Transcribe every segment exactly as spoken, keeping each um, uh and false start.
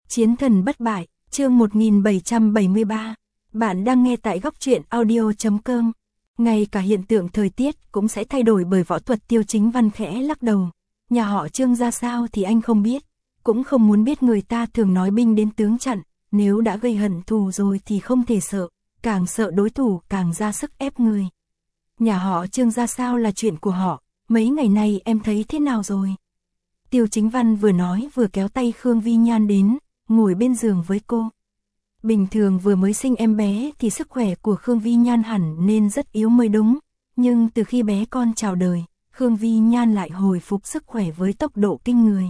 Chiến thần bất bại, chương một nghìn bảy trăm bảy mươi ba. Bạn đang nghe tại góc truyện audio chấm com. Ngay cả hiện tượng thời tiết cũng sẽ thay đổi bởi võ thuật. Tiêu Chính Văn khẽ lắc đầu. Nhà họ Trương ra sao thì anh không biết, cũng không muốn biết. Người ta thường nói binh đến tướng chặn, nếu đã gây hận thù rồi thì không thể sợ, càng sợ đối thủ càng ra sức ép người. Nhà họ Trương ra sao là chuyện của họ, mấy ngày nay em thấy thế nào rồi? Tiêu Chính Văn vừa nói vừa kéo tay Khương Vi Nhan đến, ngồi bên giường với cô. Bình thường vừa mới sinh em bé thì sức khỏe của Khương Vi Nhan hẳn nên rất yếu mới đúng, nhưng từ khi bé con chào đời, Khương Vi Nhan lại hồi phục sức khỏe với tốc độ kinh người.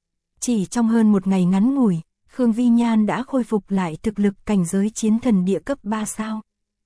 Chỉ trong hơn một ngày ngắn ngủi, Khương Vi Nhan đã khôi phục lại thực lực cảnh giới chiến thần địa cấp ba sao.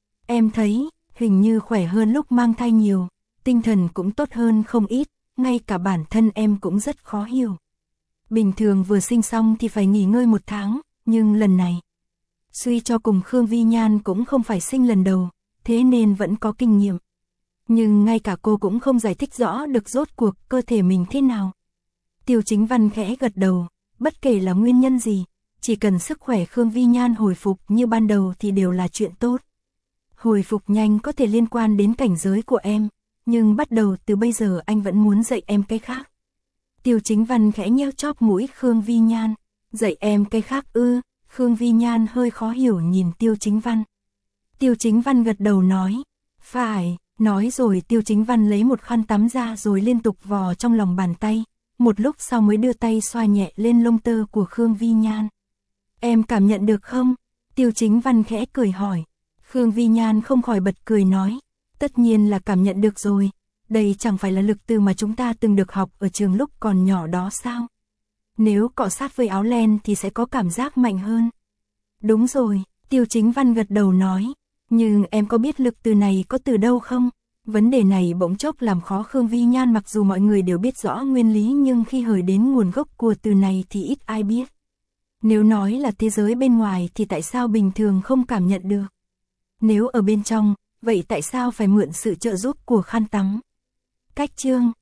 Em thấy, hình như khỏe hơn lúc mang thai nhiều, tinh thần cũng tốt hơn không ít, ngay cả bản thân em cũng rất khó hiểu. Bình thường vừa sinh xong thì phải nghỉ ngơi một tháng, nhưng lần này, suy cho cùng Khương Vi Nhan cũng không phải sinh lần đầu, thế nên vẫn có kinh nghiệm. Nhưng ngay cả cô cũng không giải thích rõ được rốt cuộc cơ thể mình thế nào. Tiêu Chính Văn khẽ gật đầu, bất kể là nguyên nhân gì, chỉ cần sức khỏe Khương Vi Nhan hồi phục như ban đầu thì đều là chuyện tốt. Hồi phục nhanh có thể liên quan đến cảnh giới của em, nhưng bắt đầu từ bây giờ anh vẫn muốn dạy em cái khác. Tiêu Chính Văn khẽ nheo chóp mũi Khương Vi Nhan, dạy em cái khác ư? Khương Vi Nhan hơi khó hiểu nhìn Tiêu Chính Văn. Tiêu Chính Văn gật đầu nói, phải, nói rồi Tiêu Chính Văn lấy một khăn tắm ra rồi liên tục vò trong lòng bàn tay, một lúc sau mới đưa tay xoa nhẹ lên lông tơ của Khương Vi Nhan. Em cảm nhận được không? Tiêu Chính Văn khẽ cười hỏi. Khương Vi Nhan không khỏi bật cười nói, tất nhiên là cảm nhận được rồi, đây chẳng phải là lực từ mà chúng ta từng được học ở trường lúc còn nhỏ đó sao? Nếu cọ sát với áo len thì sẽ có cảm giác mạnh hơn. Đúng rồi, Tiêu Chính Văn gật đầu nói, nhưng em có biết lực từ này có từ đâu không? Vấn đề này bỗng chốc làm khó Khương Vi Nhan, mặc dù mọi người đều biết rõ nguyên lý nhưng khi hỏi đến nguồn gốc của từ này thì ít ai biết. Nếu nói là thế giới bên ngoài thì tại sao bình thường không cảm nhận được? Nếu ở bên trong, vậy tại sao phải mượn sự trợ giúp của khăn tắm? Cách chương